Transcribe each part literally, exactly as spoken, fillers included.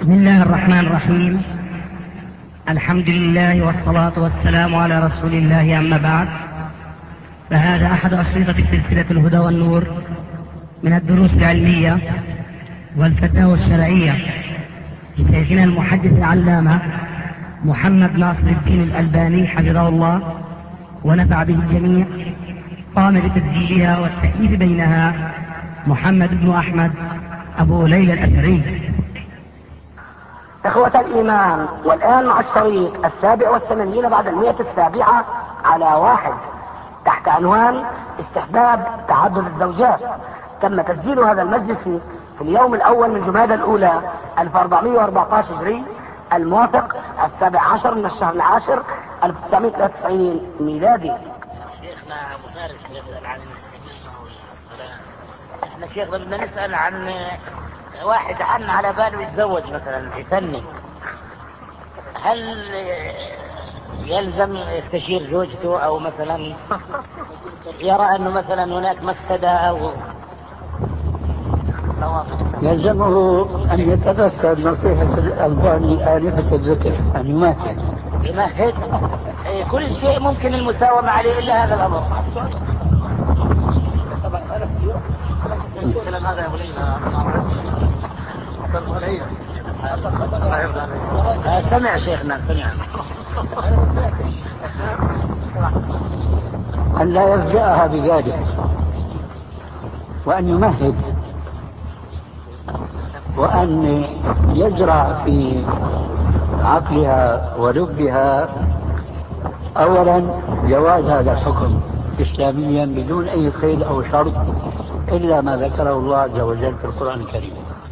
بسم الله الرحمن الرحيم. الحمد لله والصلاة والسلام على رسول الله، أما بعد، فهذا أحد أشرطة سلسلة الهدى والنور من الدروس العلمية والفتاوى الشرعية لشيخنا المحدث العلامة محمد ناصر الدين الألباني حفظه الله ونفع به الجميع. قام بتسجيلها والتأليف بينها محمد بن أحمد أبو ليلى الأثري. إخوة الإيمان، والآن مع الشريط السابع والثمانين بعد المئة السابعة على واحد تحت عنوان استحباب تعدد الزوجات. تم تسجيل هذا المجلس في اليوم الأول من جمادى الأولى ألف وأربعمئة وأربعة عشر هجري، الموافق السابع عشر من الشهر العاشر ألف وتسعمئة وثلاثة وتسعين ميلادي. شيخنا أبو فارس يسأل عن احنا شيخنا بدنا نسأل عن واحد عن على باله يتزوج مثلا يثني، هل يلزم يستشير زوجته او مثلا يرى انه مثلا هناك مفسدة او يلزمه ان يتذكر نصيحة الألباني آنفة الذكر ان يمهد يمهد كل شيء ممكن المساومة عليه الا هذا الامر. سمع شيخنا سمع أن لا يفجأها بذلك، وأن يمهد، وأن يزرع في عقلها ولبها أولا جواز هذا الحكم إسلاميا بدون أي قيد أو شرط إلا ما ذكره الله عز وجل في القرآن الكريم،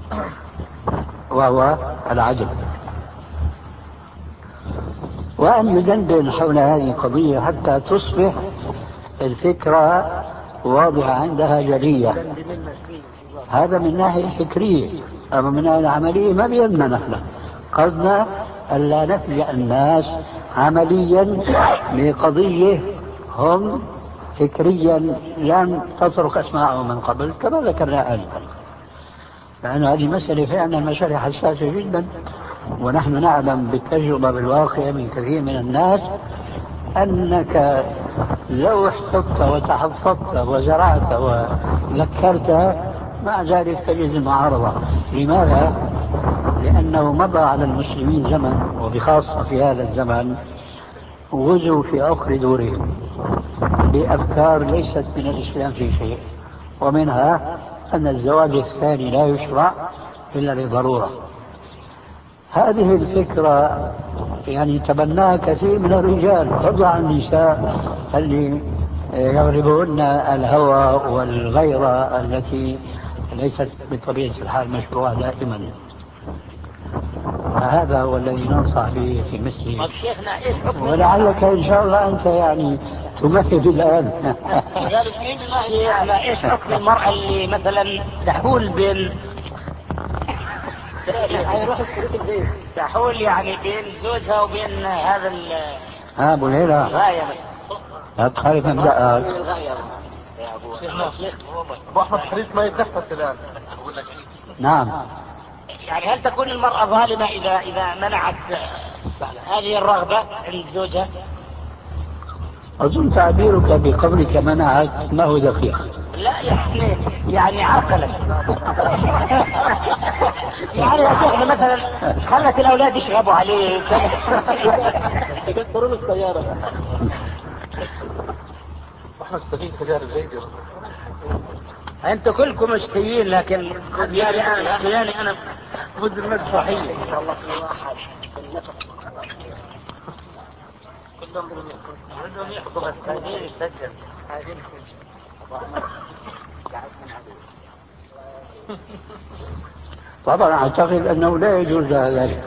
وهو العدل، وأن يدندن حول هذه القضية حتى تصبح الفكرة واضحة عندها جلية. هذا من ناحية فكرية، أما من ناحية عملية ما بيهمنا نحن، قصدنا ألا نفجأ الناس عمليا بقضية هم فكريا لم تترك أسماءهم من قبل كما ذكرنا آنفا، لأن هذه مسألة فعلا مسألة حساسة جدا، ونحن نعلم بالتجربة بالواقع من كثير من الناس أنك لو احتطت وتحفظت وزرعت وذكرت مع ذلك تجد المعارضة. لماذا؟ لأنه مضى على المسلمين زمن، وبخاصة في هذا الزمن غزوا في عقر دورهم بأفكار ليست من الإسلام في شيء، ومنها أن الزواج الثاني لا يشرع إلا لضرورة. هذه الفكرة يعني تبناها كثير من الرجال فضلا عن النساء اللي يغلبهن الهوى والغيرة التي ليست بطبيعة الحال مشروعة دائما. هذا هو الذي ننصح به في مثله، ولعلك إن شاء الله أنت يعني تمهد الآن. ايش حكم المرأة اللي مثلا تحول بين تحول يعني بين زوجها وبين هذا ال ها ابو ليلى لا تخالف مبدأك يا ابو شيخ ابو احمد حريص ما يتنفس الان. نعم، يعني هل تكون المرأة ظالمة إذا إذا منعت هذه الرغبة عند زوجها؟ أظن تعبيرك بقولك منعت ما هو دقيق. لا يعني يعني عقلا يعني يا شيخنا مثلا خلت الأولاد يشربوا عليه يكسرون السيارة. احنا مستفيد تجارب زيدي. انتوا كلكم مشتيين، لكن يعني انا يعني انا ضد المسرحيه ان شاء الله في واحد كلهم بدهم يحكوا بس عايزين يسجل عايزين طبعا اعتقد انه لا يجوز ذلك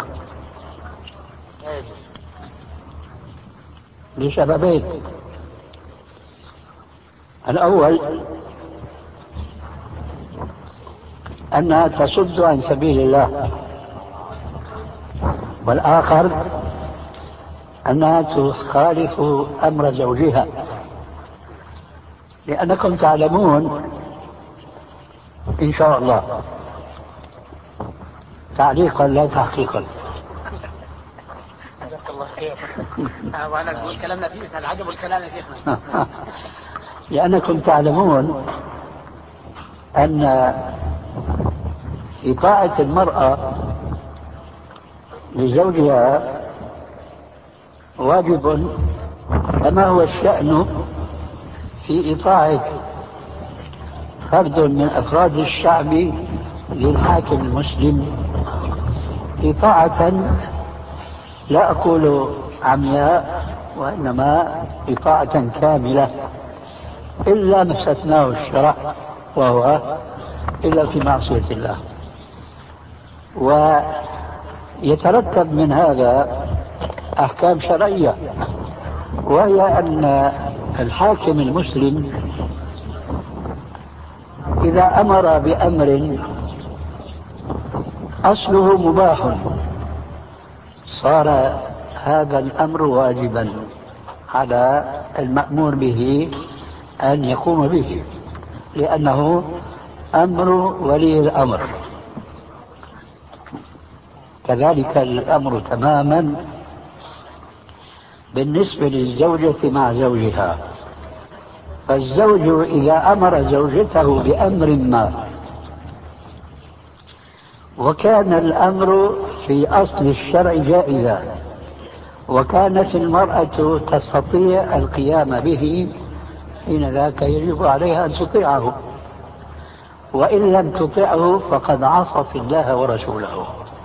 لسببين. الاول أنها تصد عن سبيل الله، والآخر أنها تخالف أمر زوجها، لأنكم تعلمون إن شاء الله تعليقا لا تحقيقا. جزاك الله خير. وانا بقول كلامنا فيه هل عجب الكلام يا شيخنا؟ لأنكم تعلمون أن إطاعة المرأة لزوجها واجب كما هو الشأن في إطاعة فرد من أفراد الشعب للحاكم المسلم إطاعة لا أقول عمياء وإنما إطاعة كاملة إلا ما استثناه الشرع وهو إلا في معصية الله. ويترتب من هذا أحكام شرعية، وهي أن الحاكم المسلم إذا أمر بأمر أصله مباح صار هذا الأمر واجبا على المأمور به أن يقوم به، لأنه أمر ولي الأمر. كذلك الأمر تماما بالنسبة للزوجة مع زوجها. فالزوج إذا أمر زوجته بأمر ما وكان الأمر في أصل الشرع جائزا وكانت المرأة تستطيع القيام به، حين ذاك يجب عليها أن تطيعه، وإن لم تطيعه فقد عصت الله ورسوله.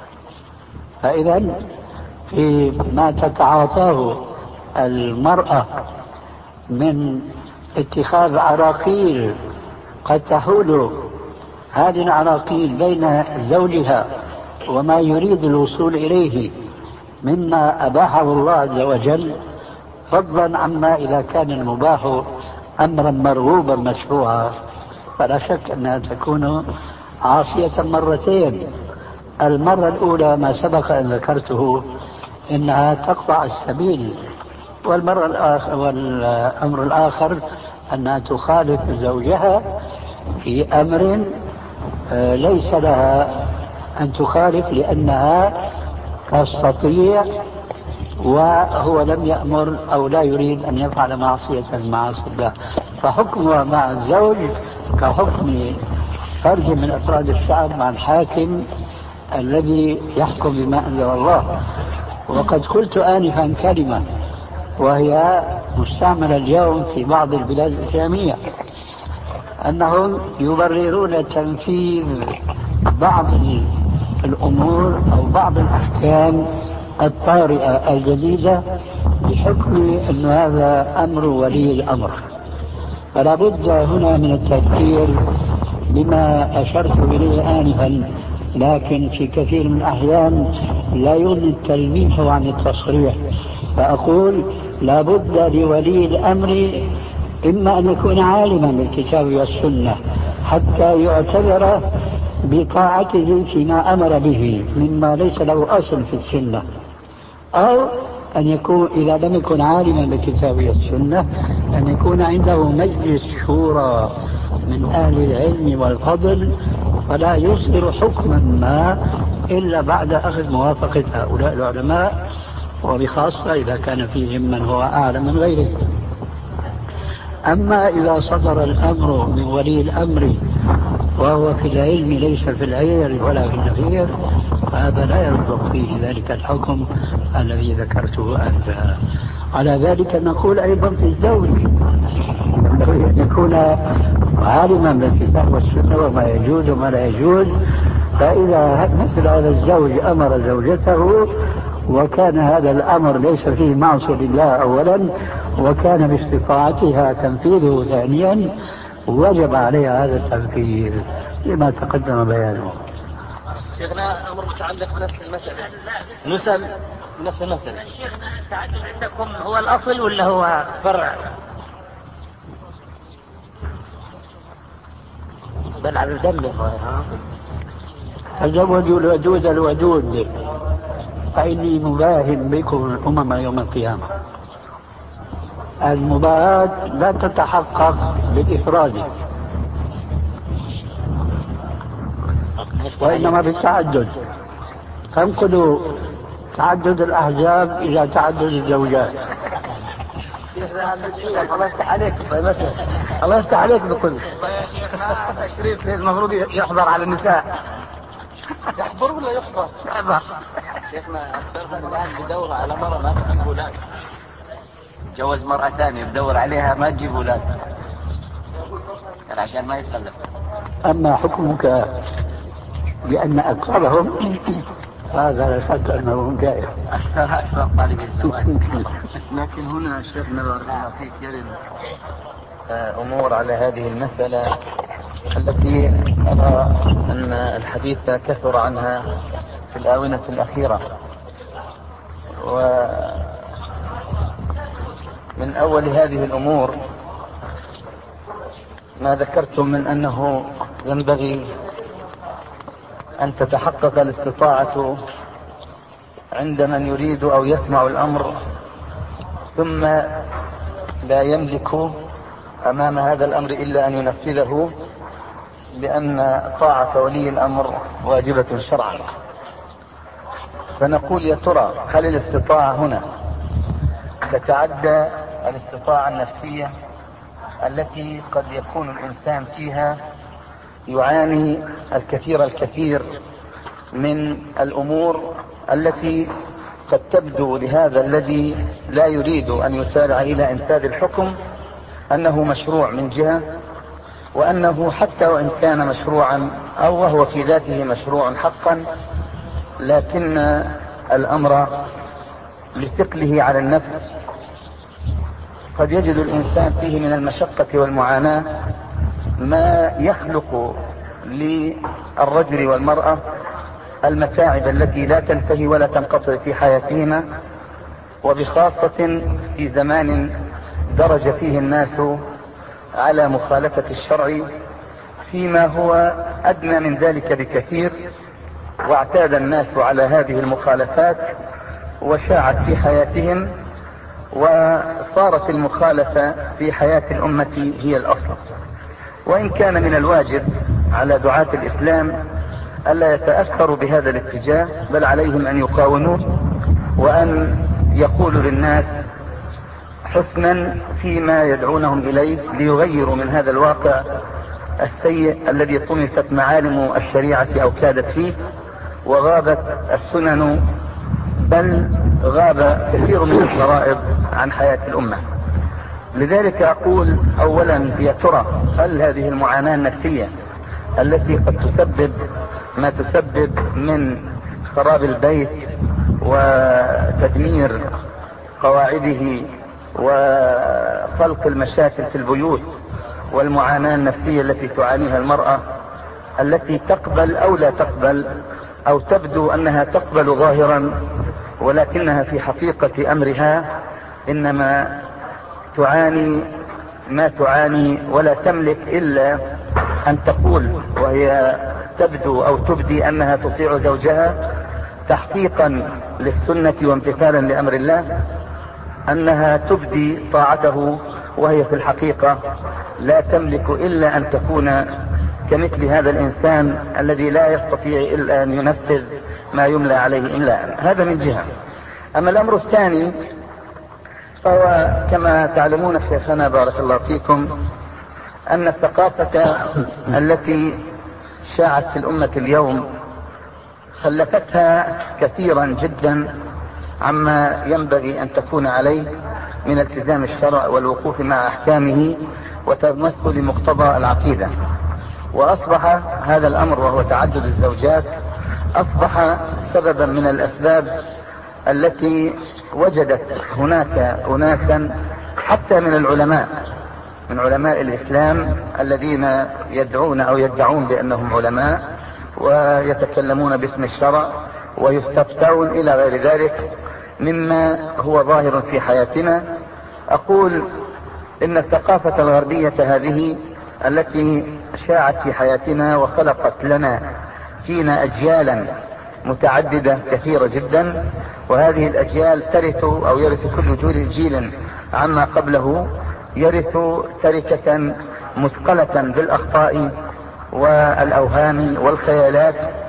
فإذا فيما تتعاطاه المرأة من اتخاذ عراقيل قد تحول هذه العراقيل بين زوجها وما يريد الوصول إليه مما أباحه الله عز وجل، فضلا عما إذا كان المباح أمرا مرغوبا مشروعا، فلا شك أنها تكون عاصية مرتين. المرة الأولى ما سبق أن ذكرته إنها تقطع السبيل، والمرة الآخر والأمر الآخر أنها تخالف زوجها في أمر ليس لها أن تخالف لأنها تستطيع وهو لم يأمر أو لا يريد أن يفعل معصية من معاصي الله. فحكمها مع الزوج كحكم فرد من أفراد الشعب مع الحاكم الذي يحكم بما أنزل الله. وقد قلت آنفا كلمة وهي مستعملة اليوم في بعض البلاد الإسلامية، أنهم يبررون تنفيذ بعض الأمور أو بعض الأحكام الطارئة الجديدة بحكم أن هذا أمر ولي الأمر. فلا بد هنا من التذكير بما أشرت إليه آنفا، لكن في كثير من الأحيان لا يغني التلميح عن التصريح. فأقول لا بد لولي الأمر إما أن يكون عالما بالكتاب والسنة حتى يعتبر بطاعته فيما أمر به مما ليس له أصل في السنة، أو أن يكون إذا لم يكن عالما بالكتاب والسنة أن يكون عنده مجلس شورى من أهل العلم والفضل، فلا يصدر حكما ما إلا بعد أخذ موافقة هؤلاء العلماء، وبخاصة إذا كان فيهم من هو أعلم من غيره. أما إذا صدر الأمر من ولي الأمر وهو في العلم ليس في العير ولا في النفير فهذا لا يصدق فيه ذلك الحكم الذي ذكرته أنت. على ذلك نقول أيضا في الزوج أن يكون عالما بالكتاب والسنة وما يجوز وما لا يجوز. فإذا مثل هذا الزوج أمر زوجته وكان هذا الأمر ليس فيه معصية لله أولا وكان باستطاعتها تنفيذه ثانيا وجب عليها هذا التنفيذ لما تقدم بيانه. شيخنا أمر متعلق بنفس المسألة نسأل نفس المسألة. شيخنا التعدد عندكم هو الأصل ولا هو فرع؟ بل على الدم تزوجوا الودود الودود فإني مباهن بكم الأمم يوم القيامة. المباهاة لا تتحقق بالإفراد وإنما بالتعدد. تنقل تعدد الأحزاب إلى تعدد الزوجات. الله يفتح عليك. الله يفتح عليك بكل. الشريف المفروض يحضر على النساء. يحضر ولا يحضر؟ يحضر. شيخنا أكثرهم الآن بدور على مرة ما تجيب أولاد. جوز مرة ثانية بدور عليها ما تجيب أولاد. عشان ما يتخلف. أما حكمك بأن أكثرهم هذا لا شك أنه جائز. أكثر طالب الزواج. لكن هنا شيخنا بارك الله فيك يرد أمور على هذه المسألة التي أرى أن الحديث كثر عنها في الآونة الأخيرة. ومن أول هذه الأمور ما ذكرتم من أنه ينبغي أن تتحقق الاستطاعة عند من يريد أو يسمع الأمر ثم لا يملك أمام هذا الأمر إلا أن ينفذه، لأن طاعة ولي الأمر واجبة شرعا. فنقول يا ترى هل الاستطاعة هنا تتعدى الاستطاعة النفسية التي قد يكون الإنسان فيها يعاني الكثير الكثير من الأمور التي قد تبدو لهذا الذي لا يريد أن يسارع إلى إنفاذ الحكم أنه مشروع من جهة، وأنه حتى وإن كان مشروعا أو وهو في ذاته مشروع حقا، لكن الأمر لثقله على النفس قد يجد الإنسان فيه من المشقة والمعاناة ما يخلق للرجل والمرأة المتاعب التي لا تنتهي ولا تنقطع في حياتهما، وبخاصة في زمان درج فيه الناس على مخالفة الشرع فيما هو أدنى من ذلك بكثير، واعتاد الناس على هذه المخالفات وشاعت في حياتهم، وصارت المخالفة في حياة الأمة هي الأصل. وإن كان من الواجب على دعاة الإسلام ألا يتأثروا بهذا الاتجاه، بل عليهم أن يقاوموه وأن يقولوا للناس حسنا فيما يدعونهم إليه ليغيروا من هذا الواقع السيء الذي طمست معالم الشريعة أو كادت فيه وغابت السنن، بل غاب كثير من الفرائض عن حياة الأمة. لذلك أقول أولا يا ترى هل هذه المعاناة النفسية التي قد تسبب ما تسبب من خراب البيت وتدمير قواعده وخلق المشاكل في البيوت، والمعاناة النفسية التي تعانيها المرأة التي تقبل أو لا تقبل أو تبدو أنها تقبل ظاهرا ولكنها في حقيقة أمرها إنما تعاني ما تعاني ولا تملك إلا أن تقول وهي تبدو أو تبدي أنها تطيع زوجها تحقيقا للسنة وامتثالا لأمر الله، أنها تبدي طاعته وهي في الحقيقة لا تملك إلا أن تكون كمثل هذا الإنسان الذي لا يستطيع إلا أن ينفذ ما يملى عليه إملاء. هذا من جهة. أما الأمر الثاني فهو كما تعلمون شيخنا بارك الله فيكم أن الثقافة التي شاعت في الأمة اليوم خلفتها كثيرا جدا عما ينبغي أن تكون عليه من التزام الشرع والوقوف مع أحكامه وتمثل مقتضى العقيدة. وأصبح هذا الأمر وهو تعدد الزوجات أصبح سببا من الأسباب التي وجدت هناك أناسا حتى من العلماء من علماء الإسلام الذين يدعون أو يدعون بأنهم علماء ويتكلمون باسم الشرع ويستفتون إلى غير ذلك مما هو ظاهر في حياتنا. أقول إن الثقافة الغربية هذه التي شاعت في حياتنا وخلقت لنا فينا أجيالا متعددة كثيرة جدا، وهذه الأجيال ترث أو يرث كل جيل عما قبله يرث تركة مثقلة بالأخطاء والأوهام والخيالات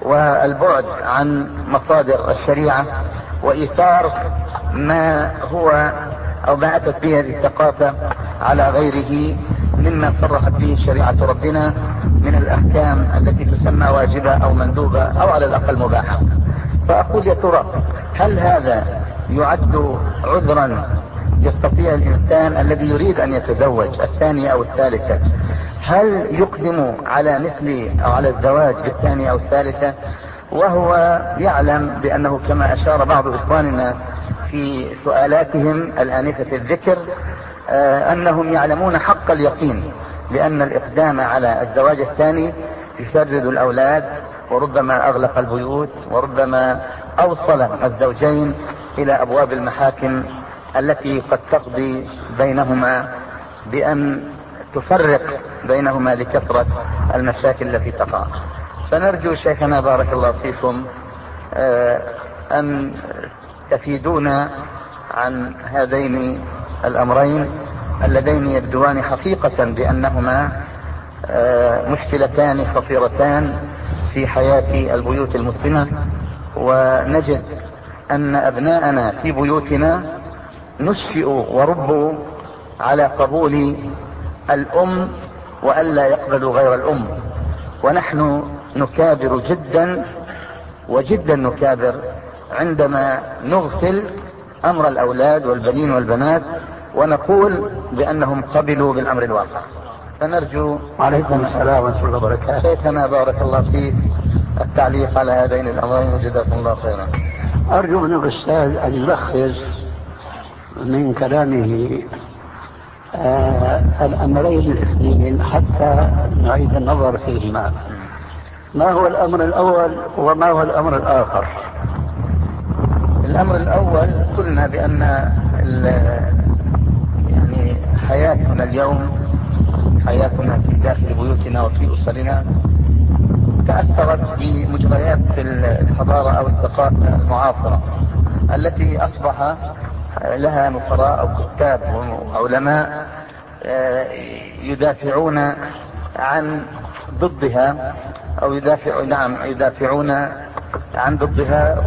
والبعد عن مصادر الشريعة وإيثار ما هو أو ما أتت به هذه الثقافة على غيره مما صرحت به شريعة ربنا من الأحكام التي تسمى واجبة أو مندوبة أو على الأقل مباحة. فأقول يا ترى هل هذا يعد عذرا يستطيع الإنسان الذي يريد أن يتزوج الثانية أو الثالثة، هل يقدم على مثل أو على الزواج بالثانية أو الثالثة وهو يعلم بأنه كما أشار بعض إخواننا في سؤالاتهم الآنفة الذكر آه أنهم يعلمون حق اليقين بأن الإقدام على الزواج الثاني يشرد الأولاد وربما أغلق البيوت وربما أوصل الزوجين إلى أبواب المحاكم التي قد تقضي بينهما بأن تفرق بينهما لكثرة المشاكل التي تقع. فنرجو شيخنا بارك الله فيكم آه أن تفيدونا عن هذين الأمرين اللذين يبدوان حقيقة بأنهما آه مشكلتان خطيرتان في حياة البيوت المسلمة، ونجد أن أبناءنا في بيوتنا نشئوا وربوا على قبول الأم وألا يقبلوا غير الأم، ونحن نكابر جدا وجدا نكابر عندما نغفل أمر الأولاد والبنين والبنات ونقول بأنهم قبلوا بالأمر الواقع. فنرجو وعليكم السلام ورحمة الله وبركاته. شيخنا بارك الله فيك التعليق على هذين الأمرين وجزاكم الله خيرا. أرجو من الأستاذ أن يلخص من كلامه آه الأمرين الاثنين حتى نعيد النظر فيهما. ما هو الأمر الأول وما هو الأمر الآخر؟ الأمر الأول قلنا بأن يعني حياتنا اليوم حياتنا في داخل بيوتنا وفي أسرنا تأثرت بمجريات الحضارة أو الثقافة المعاصرة التي أصبح لها نصراء أو كتاب وعلماء يدافعون عن ضدها أو يدافع نعم يدافعون عن ضدها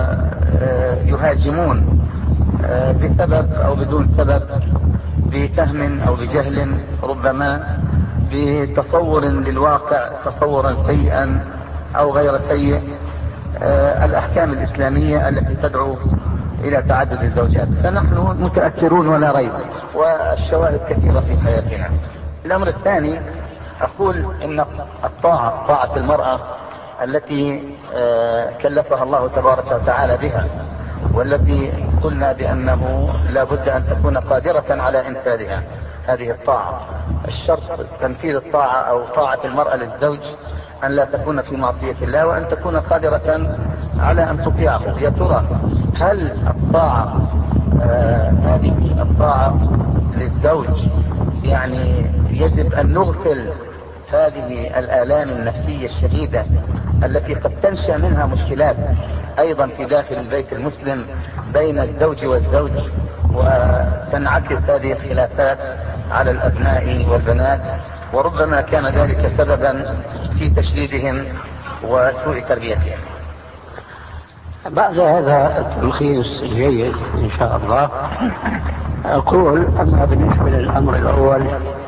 ويهاجمون بسبب أو بدون سبب، بفهم أو بجهل، ربما بتصور للواقع تصورا سيئا أو غير سيء، الأحكام الإسلامية التي تدعو إلى تعدد الزوجات. فنحن متأثرون ولا ريب، والشواهد كثيرة في حياتنا. الأمر الثاني أقول إن الطاعة طاعة المرأة التي كلفها الله تبارك وتعالى بها، والتي قلنا بأنه لا بد أن تكون قادرة على إنفاذها هذه الطاعة. الشرط تنفيذ الطاعة أو طاعة المرأة للزوج أن لا تكون في معصية الله وأن تكون قادرة على أن تطيعه. يا ترى هل الطاعة آه هذه الطاعة للزوج يعني يجب أن نغفل هذه الآلام النفسية الشديدة التي قد تنشأ منها مشكلات أيضا في داخل البيت المسلم بين الزوج والزوج، وتنعكس هذه الخلافات على الأبناء والبنات، وربما كان ذلك سببا في تشديدهم وسوء تربيتهم. بعد هذا التلخيص الجيد إن شاء الله أقول أما بالنسبة للأمر الأول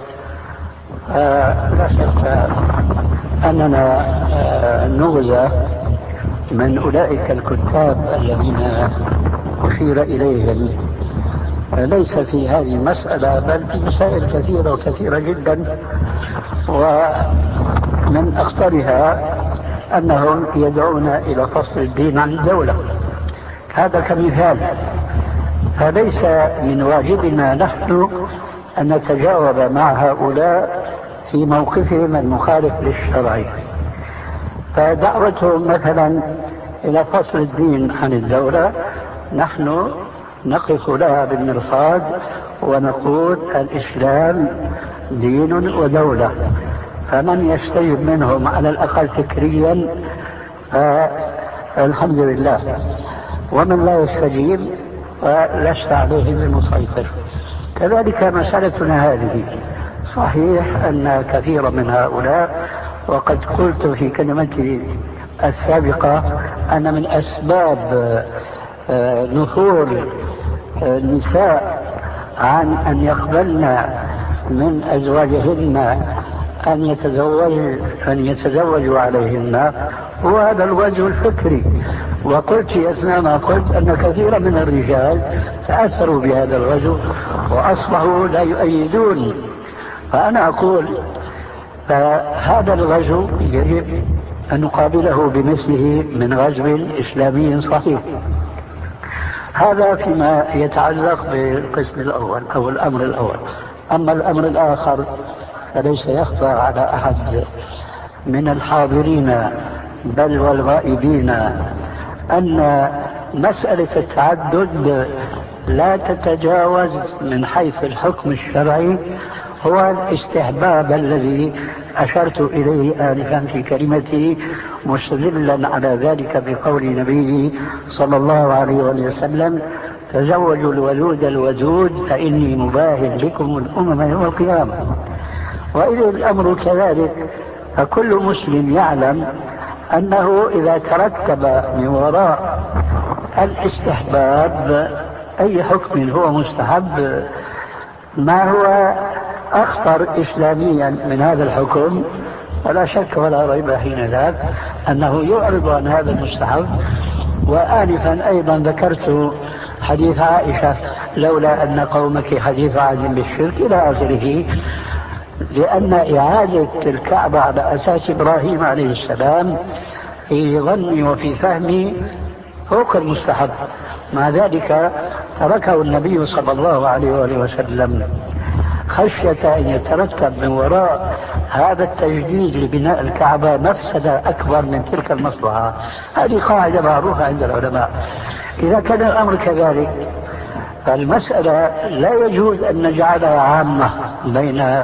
آه لا شك أننا آه نغزى من أولئك الكتاب الذين أشير إليهم ليس في هذه المسألة بل في مسائل كثيرة وكثيرة جدا، ومن أخطرها أنهم يدعون إلى فصل الدين عن الدولة. هذا كمثال. فليس من واجبنا نحن أن نتجاوب مع هؤلاء في موقفهم المخالف للشرع. فدعوتهم مثلا إلى فصل الدين عن الدولة نحن نقف لها بالمرصاد ونقول الإسلام دين ودولة، فمن يستجب منهم على الأقل فكريا فالحمد لله، ومن لا يستجيب فلست عليه بمسيطر. كذلك مسألتنا هذه صحيح أن كثير من هؤلاء، وقد قلت في كلمتي السابقة أن من أسباب نفور النساء عن أن يقبلن من أزواجهن أن يتزوج أن يتزوجوا عليهن هو هذا الوجه الفكري. وقلت أثناء ما قلت أن كثيرا من الرجال تأثروا بهذا الوجه وأصبحوا لا يؤيدون. فأنا أقول فهذا الغزو يجب أن نقابله بمثله من غزو إسلامي صحيح. هذا فيما يتعلق بالقسم الأول أو الأمر الأول. أما الأمر الآخر فليس يخفى على أحد من الحاضرين بل والغائبين أن مسألة التعدد لا تتجاوز من حيث الحكم الشرعي هو الاستحباب الذي أشرت إليه آنفا في كلمتي مستدلا على ذلك بقول نبيه صلى الله عليه وسلم: تزوجوا الولود الودود فإني مباهل بكم الأمم يوم القيامة. وإذا الأمر كذلك فكل مسلم يعلم أنه إذا ترتب من وراء الاستحباب أي حكم هو مستحب ما هو أخطر إسلاميا من هذا الحكم فلا شك ولا ريب حين ذاك أنه يعرض عن هذا المستحب. وآنفا أيضا ذكرت حديث عائشة: لولا أن قومك حديث عهد بالشرك إلى آخره، لأن إعادة الكعبة على أساس إبراهيم عليه السلام في ظني وفي فهمي فوق المستحب. مع ذلك تركه النبي صلى الله عليه وآله وسلم خشية أن يترتب من وراء هذا التجديد لبناء الكعبة مفسدة أكبر من تلك المصلحة. هذه قاعدة معروفة عند العلماء. إذا كان الأمر كذلك فالمسألة لا يجوز أن نجعلها عامة بين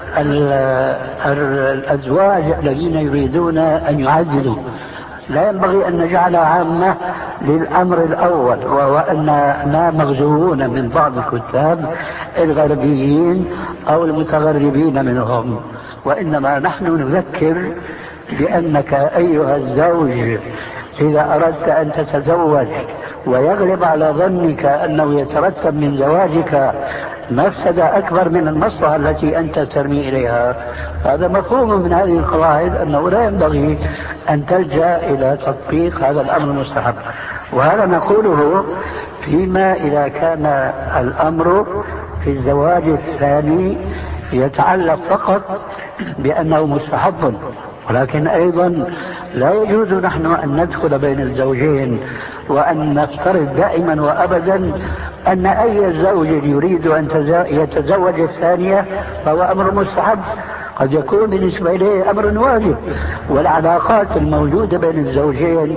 الأزواج الذين يريدون أن يعددوا. لا ينبغي أن نجعلها عامة للأمر الأول، وهو أننا مغزوون من بعض الكتاب الغربيين أو المتغربين منهم، وإنما نحن نذكر بأنك أيها الزوج إذا أردت أن تتزوج ويغلب على ظنك أنه يترتب من زواجك مفسدة أكبر من المصلحة التي أنت ترمي إليها، هذا مفهوم من هذه القواعد أنه لا ينبغي أن تلجأ إلى تطبيق هذا الأمر المستحب. وهذا نقوله فيما إذا كان الأمر في الزواج الثاني يتعلق فقط بأنه مستحب. ولكن أيضا لا يجوز نحن أن ندخل بين الزوجين وأن نفترض دائما وأبدا أن أي زوج يريد أن يتزوج الثانية فهو أمر مستحب، قد يكون بالنسبة إليه أمر واجب. والعلاقات الموجودة بين الزوجين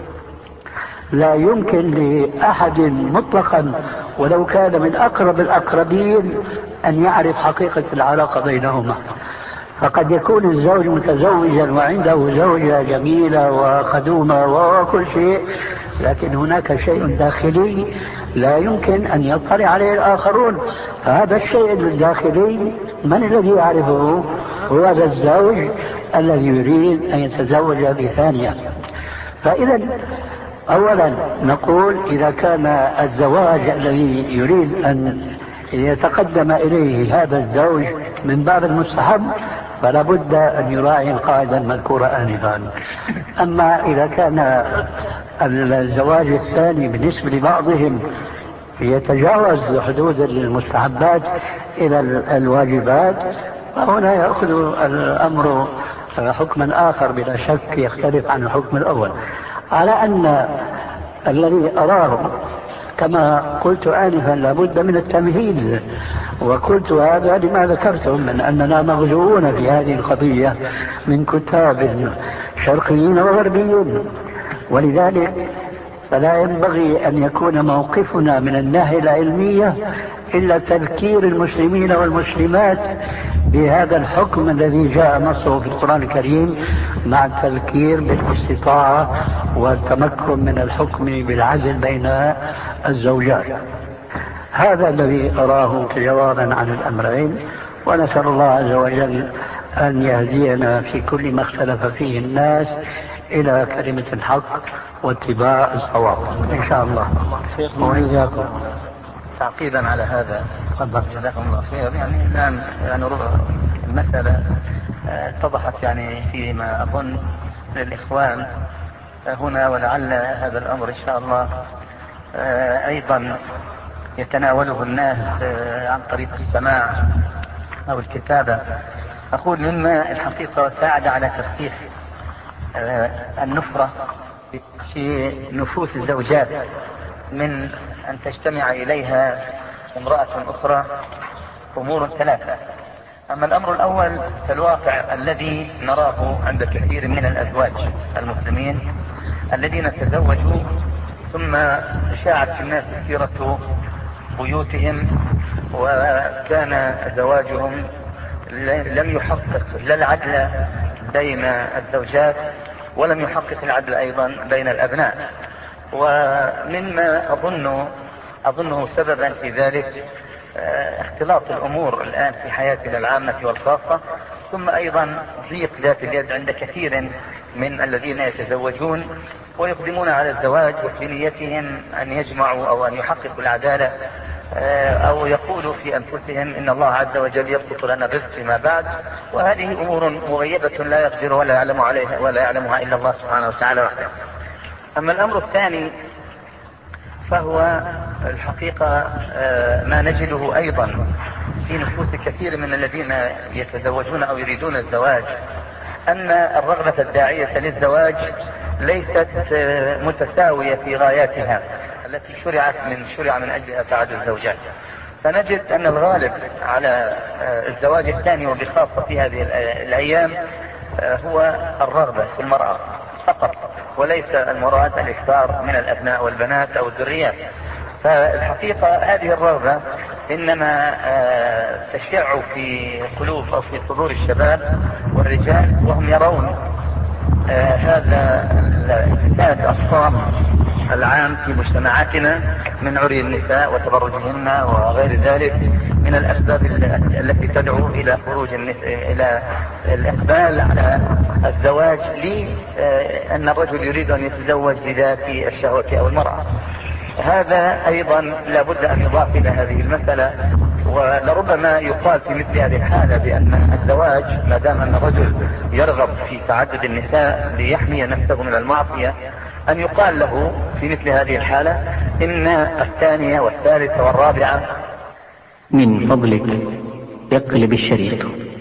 لا يمكن لأحد مطلقا ولو كان من أقرب الأقربين أن يعرف حقيقة العلاقة بينهما. فقد يكون الزوج متزوجا وعنده زوجة جميلة وخدومة وكل شيء، لكن هناك شيء داخلي لا يمكن أن يطلع عليه الآخرون. فهذا الشيء الداخلي من الذي يعرفه؟ هو هذا الزوج الذي يريد أن يتزوج بثانية. فإذا أولا نقول إذا كان الزواج الذي يريد أن يتقدم إليه هذا الزوج من باب المستحب فلا بد أن يراعي القاعدة المذكورة آنفا. أما إذا كان الزواج الثاني بالنسبة لبعضهم يتجاوز حدود المستحبات إلى الواجبات فهنا يأخذ الأمر حكما آخر بلا شك يختلف عن الحكم الأول. على أن الذي أراه كما قلت آنفا لابد من التمهيد، وقلت هذا لما ذكرتم من أننا مغزوون في هذه القضية من كتاب شرقيين وغربيين، ولذلك فلا ينبغي أن يكون موقفنا من الناحية العلمية إلا تذكير المسلمين والمسلمات بهذا الحكم الذي جاء نصه في القرآن الكريم مع التذكير بالاستطاعة والتمكن من الحكم بالعزل بين الزوجات. هذا الذي أراه جوابا عن الأمرين، ونسأل الله عز وجل أن يهدينا في كل ما اختلف فيه الناس إلى كلمة الحق واتباع الصواب إن شاء الله. وإياكم. تعقيبا على هذا جزاكم الله خير. يعني الآن يعني المسألة اتضحت يعني فيما أظن للإخوان هنا، ولعل هذا الأمر إن شاء الله أيضا يتناوله الناس عن طريق السماع أو الكتابة. أقول مما الحقيقة ساعد على تخفيف النفرة في نفوس الزوجات من أن تجتمع إليها امرأة أخرى أمور ثلاثة. أما الأمر الأول فالواقع الذي نراه عند كثير من الأزواج المسلمين الذين تزوجوا ثم شاعت في الناس سيرة بيوتهم، وكان زواجهم لم يحقق لا العدل بين الزوجات ولم يحقق العدل أيضا بين الأبناء. ومما أظن أظنه سببا في ذلك اختلاط الأمور الآن في حياتنا العامة والخاصة، ثم أيضا ضيق ذات اليد عند كثير من الذين يتزوجون ويقدمون على الزواج وفي نيتهم أن يجمعوا أو أن يحققوا العدالة، أو يقولوا في أنفسهم إن الله عز وجل يبسط لنا الرزق فيما بعد، وهذه أمور مغيبة لا يقدر ولا يعلم عليها ولا يعلمها إلا الله سبحانه وتعالى وحده. أما الأمر الثاني فهو الحقيقة ما نجده أيضا في نفوس كثير من الذين يتزوجون أو يريدون الزواج، أن الرغبة الداعية للزواج ليست متساوية في غاياتها التي شرعت من شرع من أجلها تعدد الزوجات. فنجد أن الغالب على الزواج الثاني وبخاصة في هذه الأيام هو الرغبة في المرأة فقط، وليس المراد الإكثار من الأبناء والبنات أو الذريات. فالحقيقة هذه الرغبة إنما تشع في قلوب أو في صدور الشباب والرجال، وهم يرون هذا الفساد الصام العام في مجتمعاتنا من عري النساء وتبرجهن وغير ذلك من الأسباب التي تدعو إلى خروج إلى الإقبال على الزواج، لأن الرجل يريد أن يتزوج لذات الشهوة أو المرأة. هذا أيضا لابد أن يضاف إلى هذه المسألة، ولربما يقال في مثل هذه الحالة بأن الزواج ما دام أن الرجل يرغب في تعدد النساء ليحمي نفسه من المعصية، أن يقال له في مثل هذه الحالة إن الثانية والثالثة والرابعة من فضلك يقلب الشريط.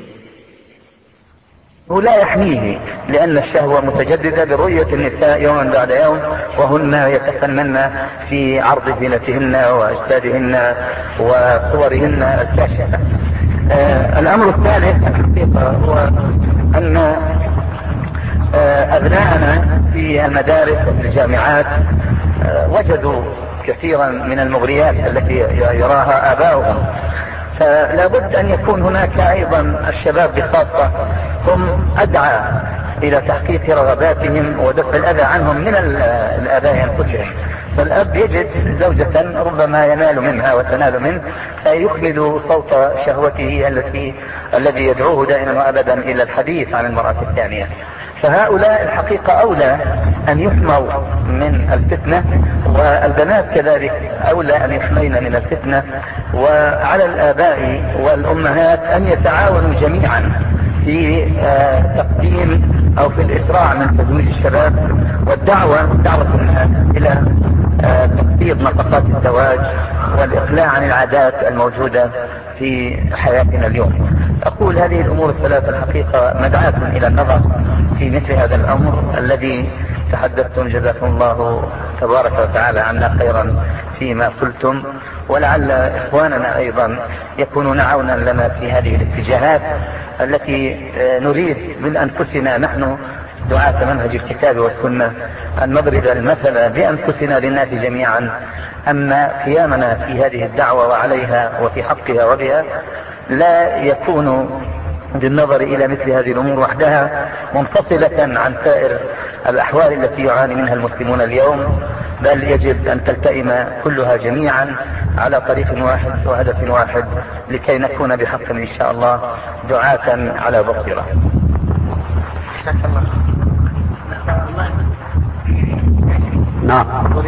هو لا يحميه، لأن الشهوة متجددة برؤية النساء يوما بعد يوم، وهن يتفنن في عرض زينتهن وأجسادهن وصورهن الكاشفة. آه الأمر الثالث الحقيقة هو أن آه أبناءنا في المدارس وفي الجامعات آه وجدوا كثيرا من المغريات التي يراها آباؤهم، فلا بد أن يكون هناك أيضا الشباب بخاصة هم أدعى إلى تحقيق رغباتهم ودفع الأذى عنهم من الآباء أنفسهم. فالأب يجد زوجة ربما ينال منها وتنال منه فيخلد صوت شهوته التي الذي يدعوه دائما وأبدا إلى الحديث عن المرأة الثانية. فهؤلاء الحقيقة أولى أن يحموا من الفتنة، والبنات كذلك أولى أن يحمين من الفتنة. وعلى الآباء والأمهات أن يتعاونوا جميعا في تقديم أو في الإسراع من تزويج الشباب والدعوة دعوة الناس إلى تخفيض نفقات الزواج والإقلاع عن العادات الموجودة في حياتنا اليوم. أقول هذه الأمور الثلاثة الحقيقة مدعاة إلى النظر في مثل هذا الأمر الذي تحدثتم، جزاكم الله تبارك وتعالى عنا خيرا فيما قلتم، ولعل إخواننا أيضا يكونون عونا لنا في هذه الاتجاهات التي نريد من أنفسنا نحن دعاة منهج الكتاب والسنة أن نضرب المثل بأنفسنا للناس جميعا أن قيامنا في هذه الدعوة وعليها وفي حقها وبها لا يكون بالنظر إلى مثل هذه الأمور وحدها منفصلة عن سائر الأحوال التي يعاني منها المسلمون اليوم، بل يجب أن تلتئم كلها جميعا على طريق واحد وهدف واحد لكي نكون بحق إن شاء الله دعاة على بصيرة. نعم.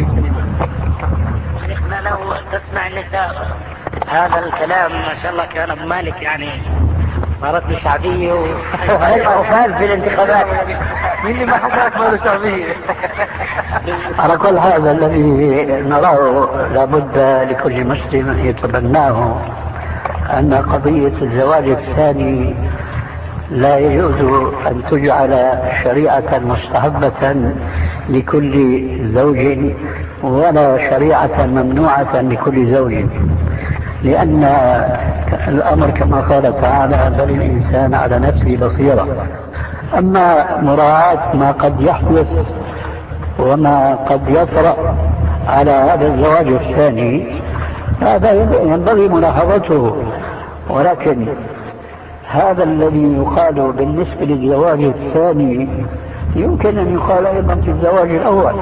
شيخنا لو تسمع النساء هذا الكلام ما شاء الله كان ابو مالك يعني صارت له شعبيه وفاز في الانتخابات. مين اللي ما حكاك ما له شعبيه؟ على كل هذا الذي نراه لابد لكل مسلم يتبناه أن قضية الزواج الثاني لا يجوز أن تجعل شريعة مستحبة لكل زوج ولا شريعة ممنوعة لكل زوج، لأن الأمر كما قال تعالى بل الإنسان على نفسه بصيرة. أما مراعاة ما قد يحدث وما قد يطرأ على هذا الزواج الثاني هذا ينبغي ملاحظته، ولكن هذا الذي يقال بالنسبة للزواج الثاني يمكن أن يقال أيضا في الزواج الأول.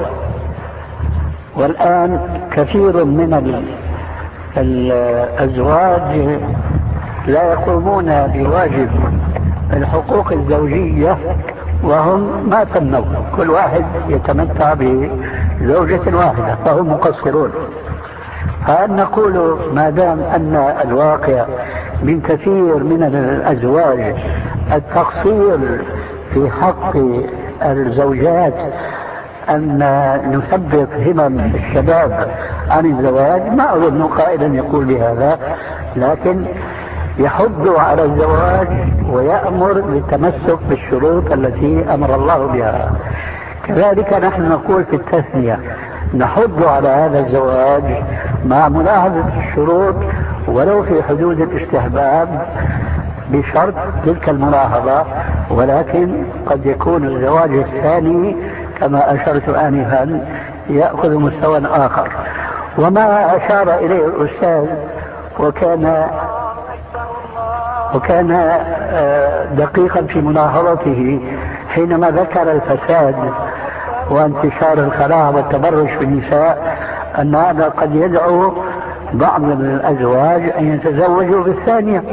والآن كثير من الأزواج لا يقومون بواجب الحقوق الزوجية وهم ما تموا، كل واحد يتمتع بزوجة واحدة فهم مقصرون. فأن نقول ما دام أن الواقع من كثير من الأزواج التقصير في حق الزوجات أن نثبت همم الشباب عن الزواج، ما أظن قائلا يقول بهذا، لكن يحض على الزواج ويأمر بالتمسك بالشروط التي أمر الله بها. كذلك نحن نقول في التثنية نحض على هذا الزواج مع ملاحظة الشروط ولو في حدود الاستحباب بشرط تلك الملاحظة، ولكن قد يكون الزواج الثاني كما أشرت آنفا يأخذ مستوى آخر. وما أشار إليه الأستاذ وكان وكان دقيقا في ملاحظته حينما ذكر الفساد وانتشار الخلاع والتبرج في النساء، أن هذا قد يدعو بعض الأزواج أن يتزوجوا بالثانية،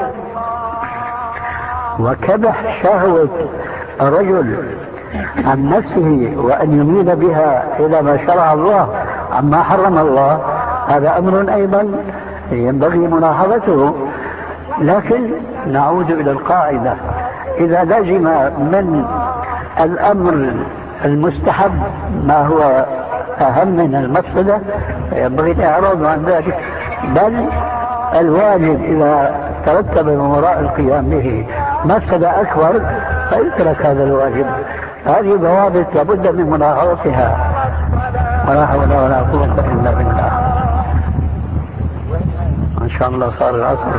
وكبح شهوة الرجل عن نفسه وأن يميل بها إلى ما شرع الله عما حرم الله، هذا أمر أيضا ينبغي ملاحظته. لكن نعود إلى القاعدة، إذا لزم من الأمر المستحب ما هو أهم من المفسدة ينبغي الإعراض عن ذلك، بل الواجب إذا ترتب من وراء القيام به مفسدة أكبر فيترك هذا الواجب. هذه ضوابط لابد من ملاحظتها، ولا حول ولا قوة إلا بالله. إن شاء الله صار العصر.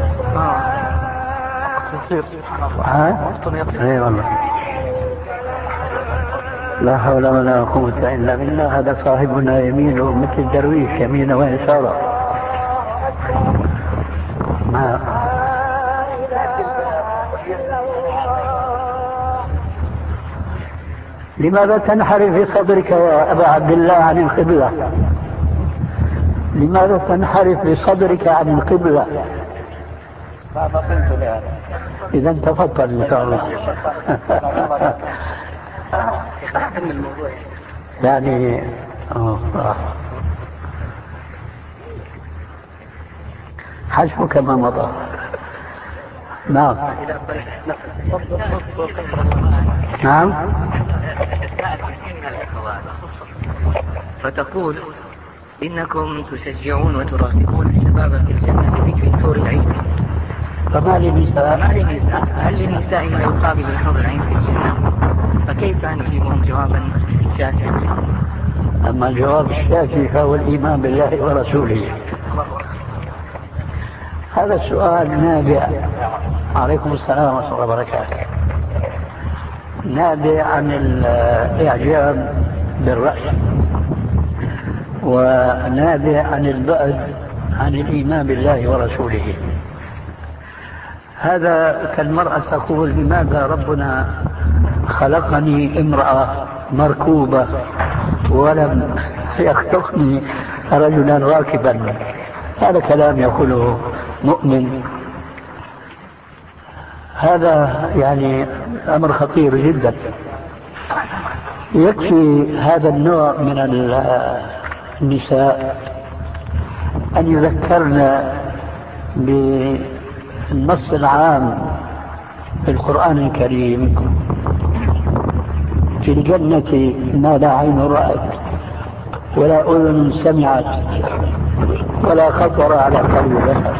ها؟ اي والله. لا حول ولا قوة إلا بالله. هذا صاحبنا يمينه مثل الدرويش يمينه ويساره. ما لماذا تنحرف في صدرك يا أبا عبد الله عن القبلة؟ لماذا تنحرف بصدرك عن القبلة؟ ما فطنت لهذا. إذا تفضل إن شاء الله. يعني أوه. حسبك ما مضى. نعم نعم. فتقول إنكم تشجعون وترغبون الشباب في الجنة بذكر حور العين، فما للنساء ما للنساء هل للنساء ما يقابل الحور العين في الجنة؟ فكيف نجيبهم جوابا شافيا؟ أما الجواب الشافي فهو الإيمان بالله ورسوله. هذا السؤال نابع، عليكم السلام ورحمة الله وبركاته، نابع عن الإعجاب بالرأي ونابع عن البعد عن الإيمان بالله ورسوله. هذا كالمرأة تقول لماذا ربنا خلقني امرأة مركوبة ولم يخلقني رجلا راكبا؟ هذا كلام يقوله مؤمن. هذا يعني أمر خطير جدا. يكفي هذا النوع من النساء أن يذكرنا بالنص العام في القرآن الكريم: في الجنة ما لا عين رأت ولا أذن سمعت ولا خطر على قلب بشر.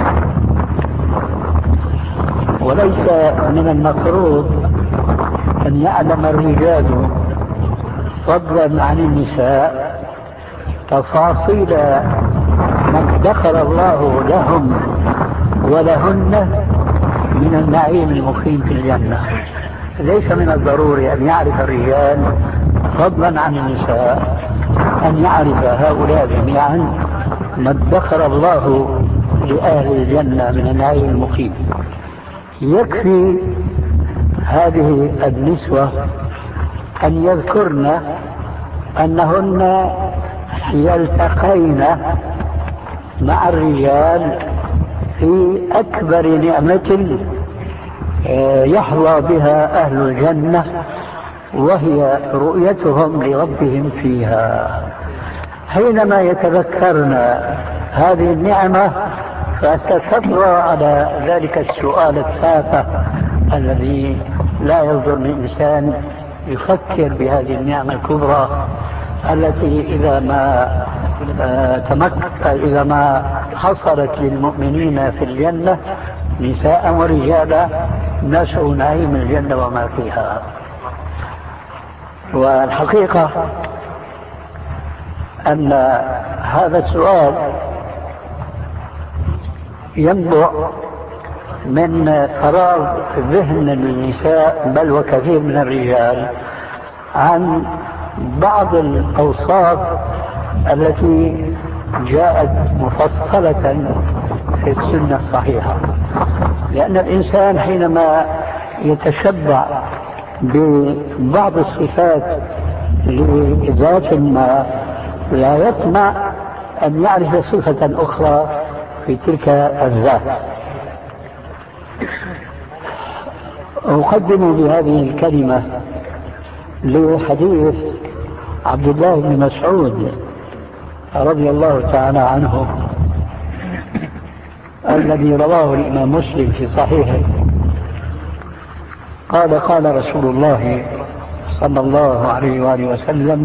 وليس من المفروض أن يعلم الرجال فضلا عن النساء تفاصيل ما ادخر الله لهم ولهن من النعيم المقيم في الجنة. ليس من الضروري أن يعرف الرجال فضلا عن النساء أن يعرف هؤلاء جميعا ما ادخر الله لأهل الجنة من النعيم المقيم. يكفي هذه النسوة أن يذكرن أنهن يلتقين مع الرجال في أكبر نعمة يحظى بها أهل الجنة، وهي رؤيتهم لربهم فيها. حينما يتذكرن هذه النعمة فستطرأ على ذلك السؤال التافه الذي لا يصدر من إنسان يفكر بهذه النعمة الكبرى التي إذا ما تمكن إذا ما حصلت للمؤمنين في الجنة نساء ورجالا نشأوا نعيم الجنة وما فيها. والحقيقة أن هذا السؤال ينبع من فراغ ذهن النساء بل وكثير من الرجال عن بعض الأوصاف التي جاءت مفصلة في السنة الصحيحة. لأن الإنسان حينما يتشبع ببعض الصفات لذات ما لا يطمع أن يعرف صفة أخرى في تلك الذات. أقدم بهذه الكلمة لحديث عبد الله بن مسعود رضي الله تعالى عنه الذي رواه الإمام مسلم في صحيحه. قال: قال رسول الله صلى الله عليه وآله وسلم: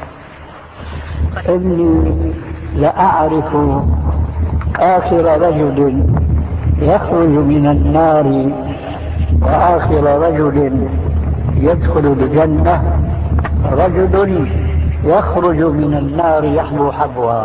إني لأعرف آخر رجل يخرج من النار وآخر رجل يدخل الجنة رجل يخرج من النار يحبو حبوا.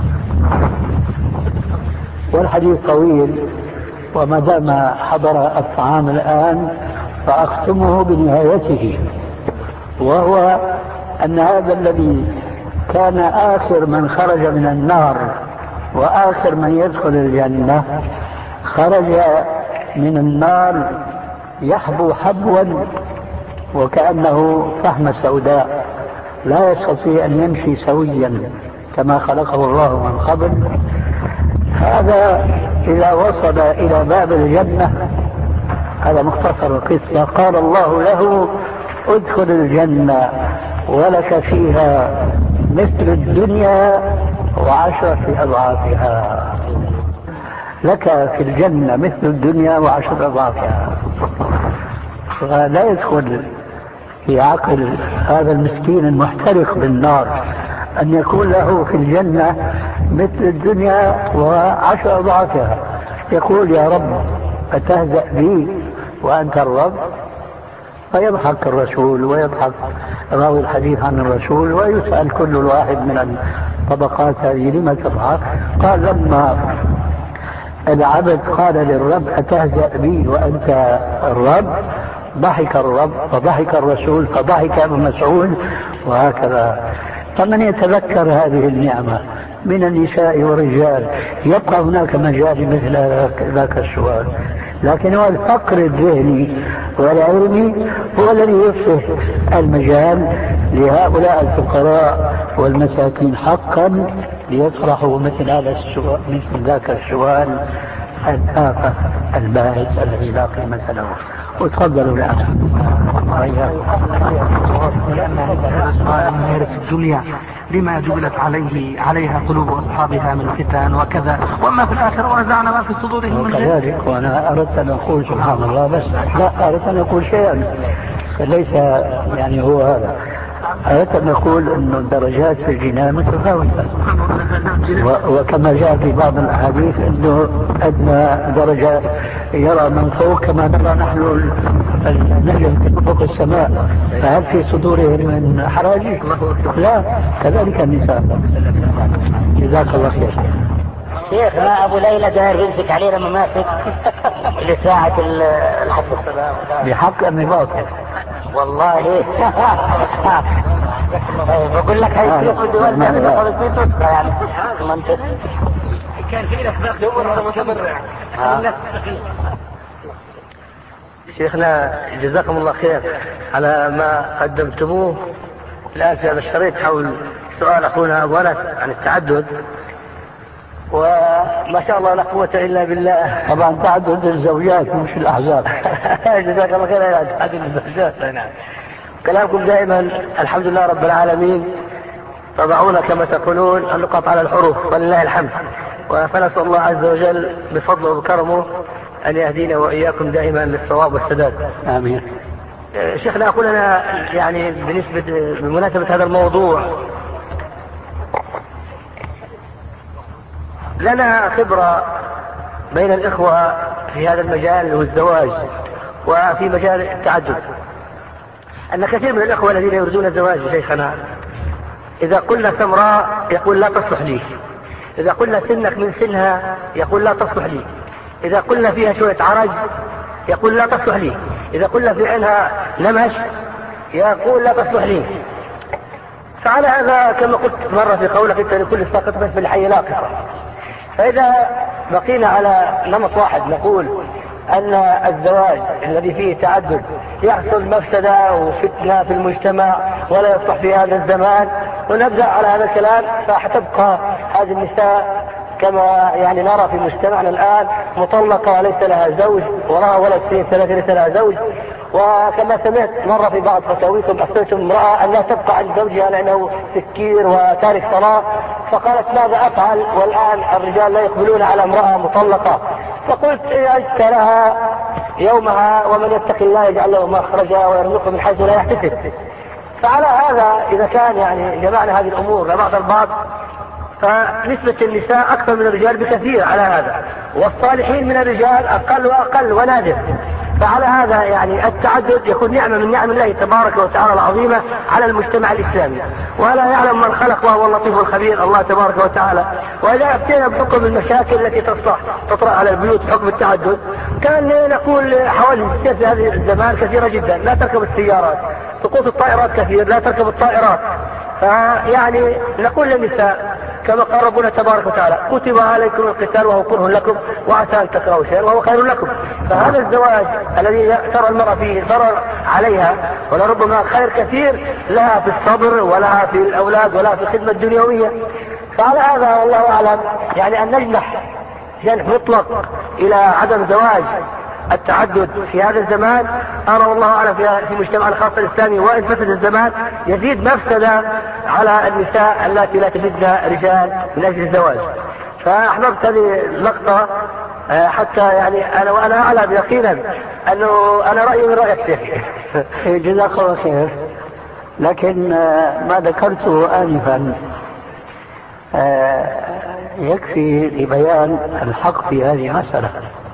والحديث طويل، وما دام حضر الطعام الآن فأختمه بنهايته، وهو أن هذا الذي كان آخر من خرج من النار وآخر من يدخل الجنة خرج من النار يحبو حبوا وكأنه فحمة سوداء لا يستطيع أن يمشي سويا كما خلقه الله من قبل. هذا إذا وصل إلى باب الجنة، هذا مختصر القصة، قال الله له: ادخل الجنة ولك فيها مثل الدنيا وعشرة أضعافها. لك في الجنة مثل الدنيا وعشرة أضعافها. فلا يدخل في عقل هذا المسكين المحترق بالنار أن يكون له في الجنة مثل الدنيا وعشر أضعافها. يقول: يا رب أتهزأ بي وأنت الرب؟ فيضحك الرسول ويضحك راوي الحديث عن الرسول، ويسأل كل واحد من الطبقات هذه: لما تضحك؟ قال: لما العبد قال للرب أتهزأ بي وأنت الرب، ضحك الرب فضحك الرسول فضحك ابن مسعود، وهكذا. فمن يتذكر هذه النعمة من النساء والرجال يبقى هناك مجال مثل ذاك السؤال. لكن هو الفقر الذهني والعلمي هو الذي يفتح المجال لهؤلاء الفقراء والمساكين حقا ليطرحوا مثل هذا السؤال، مثل ذاك السؤال الآفة الباهت الذي لا قيمة له. وتفضلوا الآن. في الدنيا لما جبلت عليه عليها قلوب أصحابها من فتن وكذا، وأما في الآخرة ونزعنا ما في صدورهم من غل. وكذلك، وأنا أردت أن أقول سبحان الله، بس لا أردت أن أقول شيئا ليس يعني هو هذا. أردت أن أقول أن الدرجات في الجنان متفاوتة، وكما جاء في بعض الأحاديث أنه أدنى درجة يرى من فوق كما نرى نحن النجم في فوق السماء، فهل في صدورهم من حراج؟ لا، كذلك النساء. جزاك الله خير. شيخنا أبو ليلى داير يمسك علينا مماسك لساعة الحصر بحق أني باطل والله. بقول لك هاي الشيخ بدي ولد من خمسين نسخة يعني منتس كان في أخلاق دور ولا متبرع. شيخنا جزاكم الله خير على ما قدمتموه الآن في هذا الشريط حول سؤال أخونا أبو أنس عن التعدد، وما شاء الله لا قوة إلا بالله. طبعا تعدد الزوجات مش الأحزاب. جزاك الله خير على تعدد الزوجات. نعم، كلامكم دائما الحمد لله رب العالمين تضعون كما تقولون النقاط على الحروف ولله الحمد، فنسأل الله عز وجل بفضله وبكرمه أن يهدينا وإياكم دائما للصواب والسداد. آمين. شيخنا أقول أنا يعني بالنسبة بمناسبة هذا الموضوع، لنا خبرة بين الإخوة في هذا المجال والزواج وفي مجال التعدد، أن كثير من الإخوة الذين يريدون الزواج شيخنا إذا قلنا سمراء يقول لا تصلح لي، إذا قلنا سنك من سنها يقول لا تصلح لي، إذا قلنا فيها شوية عرج يقول لا تصلح لي، إذا قلنا في عينها نمش يقول لا تصلح لي. فعلى هذا كما قلت مرة في قولك أنت لكل ساقطة في الحي لاقطة. فإذا بقينا على نمط واحد نقول أن الزواج الذي فيه تعدد يحصل مفسدة وفتنة في المجتمع ولا يصلح في هذا الزمان، ونبدأ على هذا الكلام، فحتبقى هذه النساء كما يعني نرى في مجتمعنا الآن مطلقة ليس لها زوج، وراها ولد سنين ثلاثة ليس لها زوج. وكما سمعت مرة في بعض فتاويكم أفتيتم امرأة أن لا تبقى عند زوجها لأنه سكير وتارك صلاة، فقالت ماذا أفعل والآن الرجال لا يقبلون على امرأة مطلقة؟ فقلت عدت لها يومها ومن يتق الله يجعل له مخرجا ويرزقه من حيث لا يحتسب. فعلى هذا إذا كان يعني جمعنا هذه الأمور لبعض البعض، فنسبة النساء أكثر من الرجال بكثير على هذا، والصالحين من الرجال أقل وأقل ونادر. فعلى هذا يعني التعدد يكون نعمة من نعم الله تبارك وتعالى العظيمة على المجتمع الإسلامي، ولا يعلم من خلق وهو اللطيف الخبير الله تبارك وتعالى. وإذا أفتينا بحكم المشاكل التي تصلح تطرأ على البيوت حكم التعدد، كان نقول حوادث السير في هذه الزمان كثيرة جدا، لا تركب السيارات، سقوط الطائرات كثير، لا تركب الطائرات. فيعني نقول للنساء كما قال ربنا تبارك وتعالى كتب عليكم القتال وهو كره لكم وعسى ان تكرهوا شيئا وهو خير لكم. فهذا الزواج الذي ترى المرأة فيه ضرر عليها ولربما خير كثير لها في الصبر ولها في الأولاد ولها في الخدمة الدنيوية. فعلى هذا والله أعلم يعني أن نجنح جنح مطلق إلى عدم زواج التعدد في هذا الزمان، أرى والله أعلم في مجتمع الخاص الإسلامي وإن فسد الزمان يزيد مفسدة على النساء التي لا تجدن رجال من أجل الزواج. فأحببت هذه اللقطة حتى يعني أنا وأنا أعلم يقينا أنه أنا رأيي من رأيك شيخ. جزاك الله خير. لكن ما ذكرته آنفا يكفي لبيان الحق في هذه المسألة،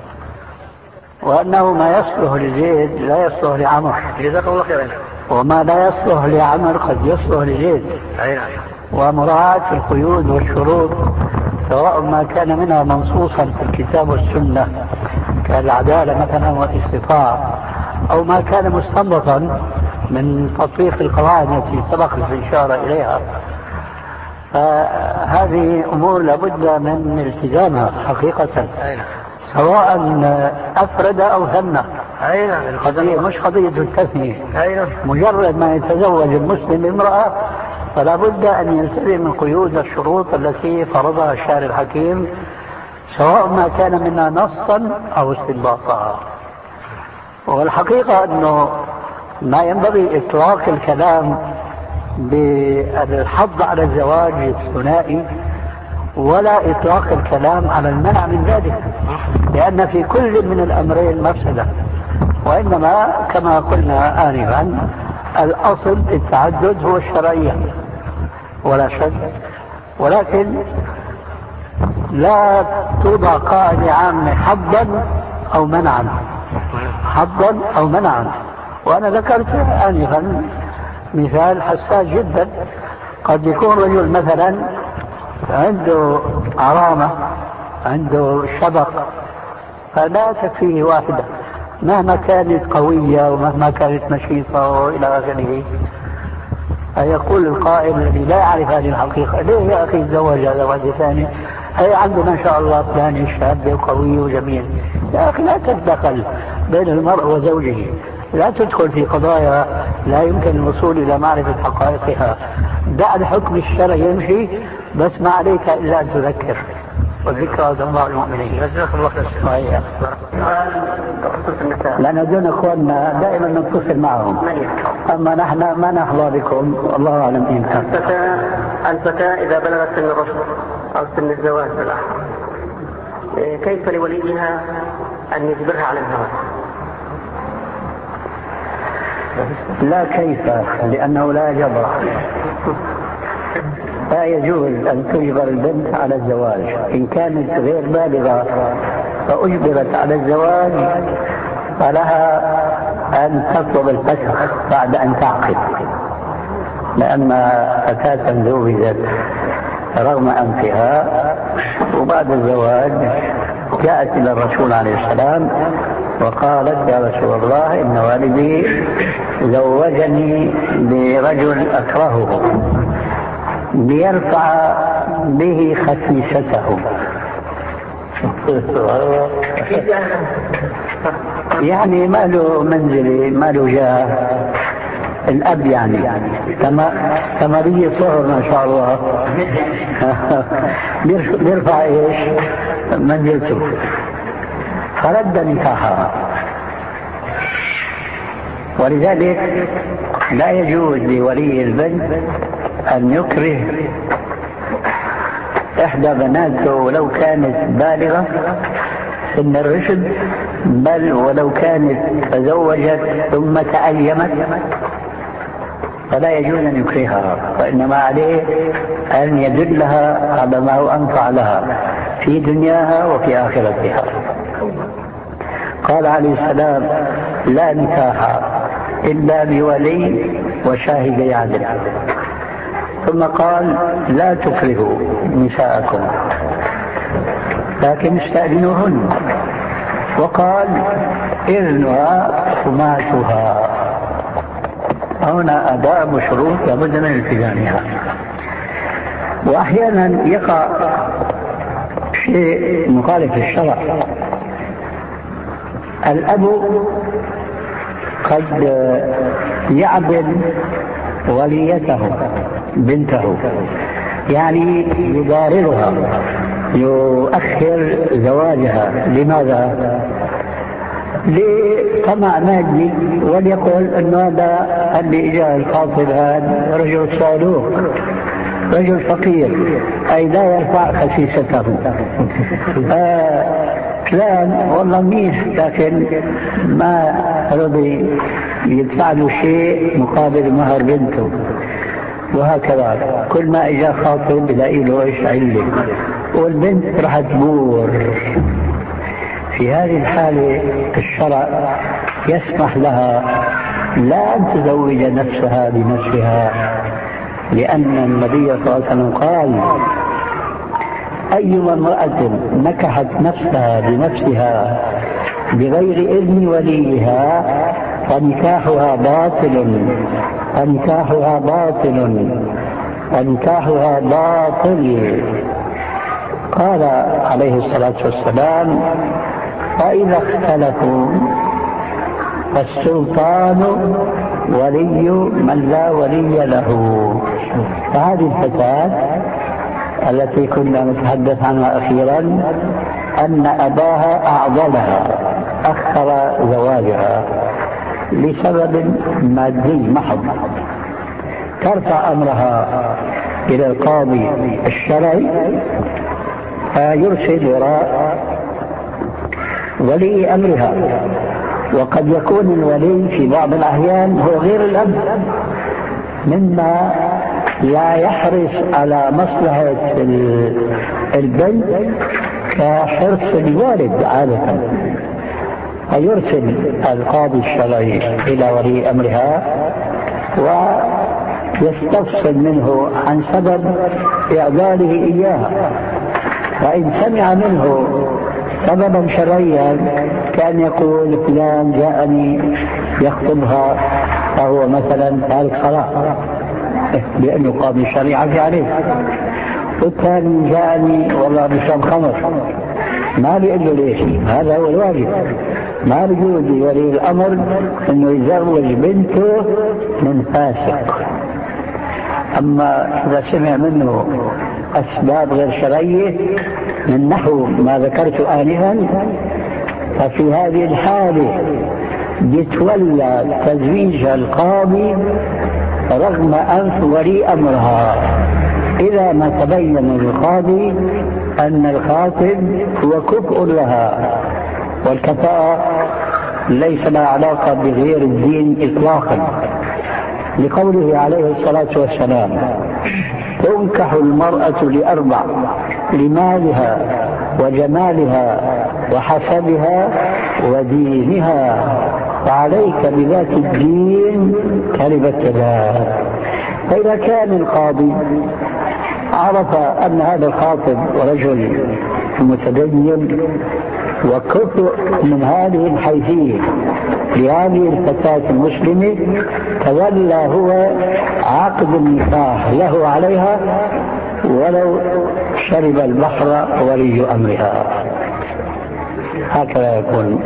وأنه ما يصلح لزيد لا يصلح لعمر، جزاك الله خيرا، وما لا يصلح لعمر قد يصلح لزيد. ومراعاة القيود والشروط سواء ما كان منها منصوصا في الكتاب والسنة كالعدالة مثلا والاستطاعة، أو ما كان مستنبطا من تطبيق القواعد التي سبق الإشارة إليها، فهذه أمور لابد من التزامها حقيقة، سواء أفرد أو ثنى. قضية مش قضية التثنية. مجرد ما يتزوج المسلم امرأة فلا بد أن يلتزم من قيود الشروط التي فرضها الشارع الحكيم، سواء ما كان منها نصا أو استنباطا. والحقيقة أنه ما ينبغي إطلاق الكلام بالحض على الزواج الثنائي ولا إطلاق الكلام على المنع من ذلك، لأن في كل من الأمرين مفسدة، وإنما كما قلنا آنفا الأصل التعدد هو الشرعية ولا شك، ولكن لا توضع قاعدة عامة حظا أو منعا، حظا أو منعا. وأنا ذكرت آنفا مثال حساس جدا، قد يكون رجل مثلا عنده عرامة، عنده شبق، فلا تكفيه واحدة مهما كانت قوية ومهما كانت نشيطة وإلى آخره. يقول القائل الذي لا يعرف هذه الحقيقة: ليه يا أخي تزوج هذا واحد ثاني؟ هي عندنا إن شاء الله فلان شاب وقوي وجميل. يا أخي لا تتدخل بين المرء وزوجه، لا تدخل في قضايا لا يمكن الوصول إلى معرفة حقائقها. دع الحكم الشرعي يمشي، بس ما عليك إلا أن تذكر، والذكرى تنفع المؤمنين. جزاك الله خير. لأن دون أخواننا دائما نتصل معهم، أما نحن ما نحظى بكم، الله أعلم. إن الفتاة الفتاة إذا بلغت سن الرشد أو سن الزواج بالأحرى، كيف لوليها أن يجبرها على الزواج؟ لا كيف، لأنه لا جبر. لا يجوز أن تجبر البنت على الزواج. إن كانت غير بالغة فأجبرت على الزواج فلها أن تطلب الفسخ بعد أن تعقد، لأن فتاة زوجت رغم أنفها وبعد الزواج جاءت إلى الرسول عليه السلام وقالت: يا رسول الله، إن والدي زوجني برجل أكرهه ليرفع به خسيسته. يعني ما له منزلي، ما له جاه، الأب يعني ثمرية صهر ما شاء الله بيرفع إيش منزلته، فرد نكاحها. ولذلك لا يجوز لولي البنت أن يكره إحدى بناته ولو كانت بالغة سن الرشد، بل ولو كانت تزوجت ثم تأيمت فلا يجوز أن يكرهها، وإنما عليه أن يدلها على ما هو أنفع لها في دنياها وفي آخرتها. قال عليه السلام: لا نكاح إلا بولي وشاهدي عدل. ثم قال: لا تكرهوا نساءكم لكن استأذنوهن. وقال: إذنها حماتها. هنا أداء بشروط لابد من التزامها. وأحيانا يقع شيء مخالف للشرع. الأب قد يعبد وليته بنته، يعني يضاررها، يؤخر زواجها. لماذا؟ لطمع مادي، وليقول أن هذا اللي إجاه الخاطب هذا رجل صالوح، رجل فقير، أي لا يرفع خسيسته. آه فلان والله منيح لكن ما رضي يدفع له شيء مقابل مهر بنته، وهكذا كل ما اجى خاطب يلاقي له ايش علة، والبنت راح تبور. في هذه الحالة الشرع يسمح لها لا أن تزوج نفسها بنفسها، لأن النبي صلى الله عليه وسلم قال: أيما امرأة نكحت نفسها بنفسها بغير إذن وليها فنكاحها باطل، فنكاحها باطل، فنكاحها باطل. قال عليه الصلاة والسلام: فإذا اختلفوا فالسلطان ولي من لا ولي له. فهذه الفتاة التي كنا نتحدث عنها أخيرا أن أباها أعضلها أخر زواجها لسبب مادي محض، ترفع أمرها إلى القاضي الشرعي فيرسل وراء ولي أمرها. وقد يكون الولي في بعض الأحيان هو غير الأب، مما لا يحرص على مصلحة البنت كحرص الوالد عادة، فيرسل القاضي الشرعي إلى ولي أمرها ويستفصل منه عن سبب إعداله إياها، فإن سمع منه سببا شرعيا كان يقول فلان جاءني يخطبها فهو مثلا تارك صلاة لأنه قاضي الشريعة في عليه، والثاني جاءني والله بشرب خمر، ما بيقول له ليش، هذا هو الواجب. ما بيجوز لولي الأمر انه يزوج بنته من فاسق. اما اذا سمع منه اسباب غير شرعية من نحو ما ذكرت آنفا، ففي هذه الحالة يتولى تزويج القاضي رغم أنف ولي أمرها، إذا ما تبين للقاضي أن الخاطب هو كفء لها، والكفاءة ليس لها علاقة بغير الدين إطلاقا، لقوله عليه الصلاة والسلام: تنكح المرأة لأربع: لمالها وجمالها وحسبها ودينها، فعليك بذات الدين تربت يداك. فإذا كان القاضي عرف أن هذا الخاطب رجل متدين وكفء من هذه الحيثية لهذه الفتاة المسلمة، تولى هو عقد النكاح له عليها ولو شرب البحر ولي أمرها. هكذا يكون.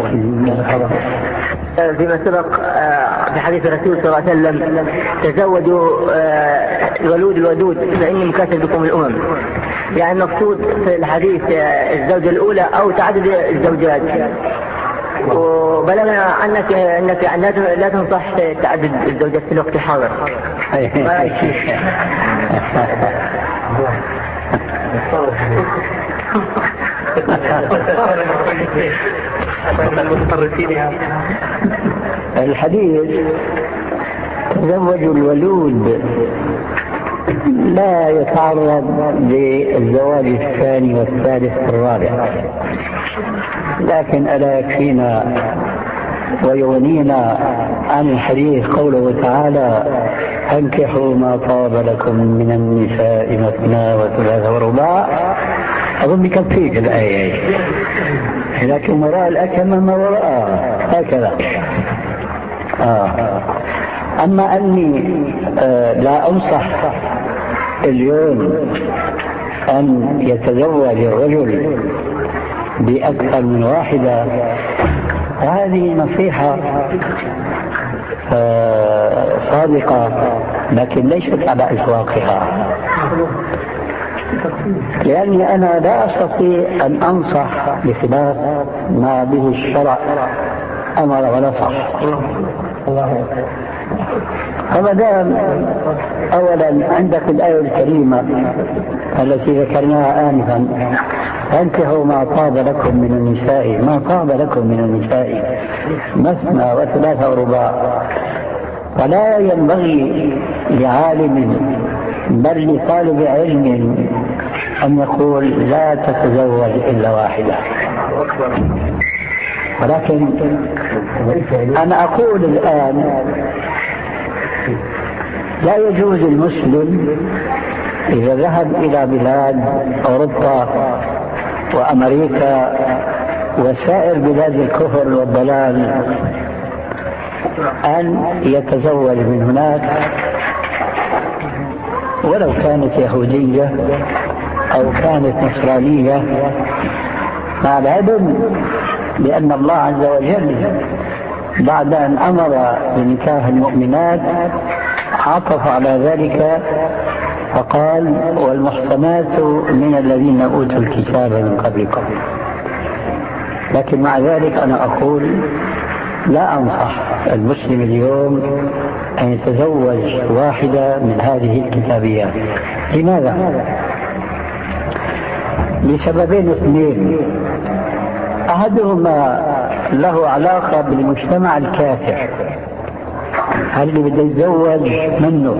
فيما سبق في حديث الرسول صلى الله عليه وسلم: تزوجوا الولود الودود فإني مكاثر بكم الأمم. يعني المقصود في الحديث الزوجة الأولى أو تعدد الزوجات، وبلغنا عنك أنك لا تنصح تعدد الزوجات في الوقت الحاضر. الحديث تزوجوا الولود لا يتعرض للزواج الثاني والثالث والرابع، لكن ألا يكفينا ويغنينا عن الحديث قوله تعالى: انكحوا ما طاب لكم من النساء مثنى وثلاث ورباع. أظن بكفيك الآية، لكن وراء الأكمة ما وراءها هكذا. آه. أما أني آه لا أنصح اليوم أن يتزوج الرجل بأكثر من واحدة، هذه نصيحة آه صادقة لكن ليست على إطلاقها، لأني أنا لا أستطيع أن أنصح بخلاف ما به الشرع أمر ونصح. فما دام أولا عندك الآية الكريمة التي ذكرناها آنفا: فانكحوا ما طاب لكم من النساء، ما طاب لكم من النساء مثنى وثلاث ورباع، فلا ينبغي لعالم بل لطالب علم أن يقول لا تتزوج إلا واحدة. ولكن أنا أقول الآن لا يجوز المسلم إذا ذهب إلى بلاد أوروبا وأمريكا وسائر بلاد الكفر والضلال أن يتزوج من هناك ولو كانت يهودية أو كانت نصرانية، مع العلم لأن الله عز وجل بعد أن أمر بنكاح المؤمنات عطف على ذلك فقال: والمحصنات من الذين أوتوا الكتاب من قبلكم. لكن مع ذلك أنا أقول لا أنصح المسلم اليوم أن يتزوج واحدة من هذه الكتابيات. لماذا؟ لسببين اثنين. أحدهما له علاقة بالمجتمع الكافر، هل اللي بده يتزوج منه،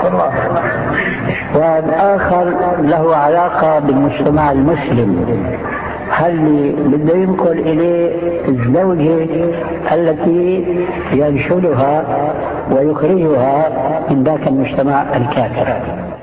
والآخر له علاقة بالمجتمع المسلم، هل اللي بده ينقل إليه الزوجة التي ينشلها ويخرجها من ذاك المجتمع الكافر.